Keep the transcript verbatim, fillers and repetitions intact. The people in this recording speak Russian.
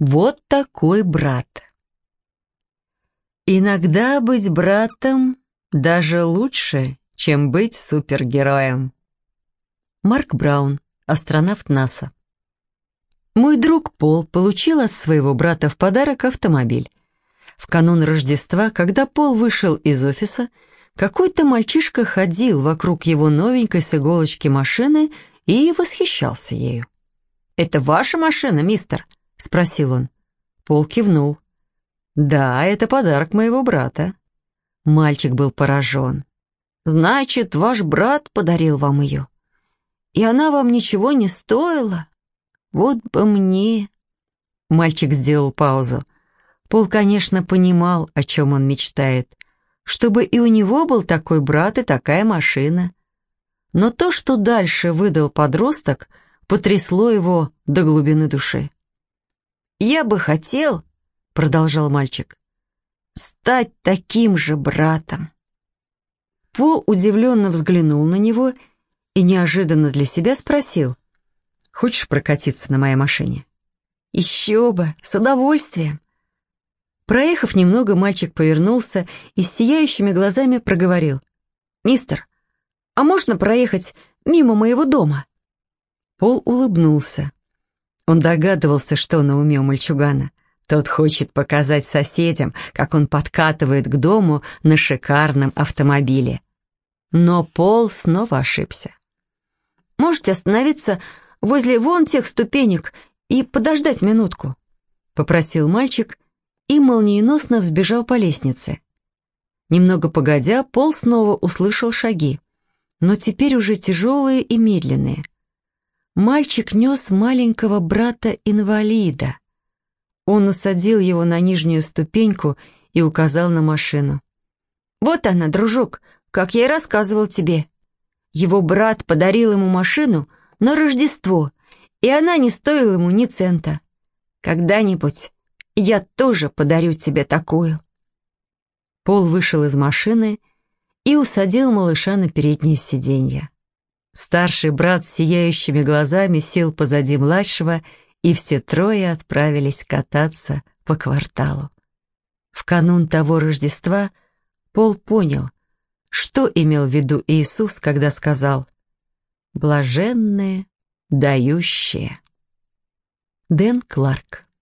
Вот такой брат. Иногда быть братом даже лучше, чем быть супергероем. Марк Браун, астронавт НАСА. Мой друг Пол получил от своего брата в подарок автомобиль. В канун Рождества, когда Пол вышел из офиса, какой-то мальчишка ходил вокруг его новенькой с иголочки машины и восхищался ею. «Это ваша машина, мистер?» — спросил он. Пол кивнул. «Да, это подарок моего брата». Мальчик был поражен. «Значит, ваш брат подарил вам ее? И она вам ничего не стоила? Вот бы мне...» Мальчик сделал паузу. Пол, конечно, понимал, о чем он мечтает. Чтобы и у него был такой брат и такая машина. Но то, что дальше выдал подросток, потрясло его до глубины души. «Я бы хотел, — продолжал мальчик, — стать таким же братом». Пол удивленно взглянул на него и неожиданно для себя спросил: «Хочешь прокатиться на моей машине?» «Еще бы, с удовольствием». Проехав немного, мальчик повернулся и с сияющими глазами проговорил: «Мистер, а можно проехать мимо моего дома?» Пол улыбнулся. Он догадывался, что на уме у мальчугана. Тот хочет показать соседям, как он подкатывает к дому на шикарном автомобиле. Но Пол снова ошибся. «Можете остановиться возле вон тех ступенек и подождать минутку?» — попросил мальчик и молниеносно взбежал по лестнице. Немного погодя, Пол снова услышал шаги, но теперь уже тяжелые и медленные. Мальчик нес маленького брата-инвалида. Он усадил его на нижнюю ступеньку и указал на машину. «Вот она, дружок, как я и рассказывал тебе. Его брат подарил ему машину на Рождество, и она не стоила ему ни цента. Когда-нибудь я тоже подарю тебе такую». Пол вышел из машины и усадил малыша на переднее сиденье. Старший брат с сияющими глазами сел позади младшего, и все трое отправились кататься по кварталу. В канун того Рождества Пол понял, что имел в виду Иисус, когда сказал: «Блаженные, дающие». Дэн Кларк.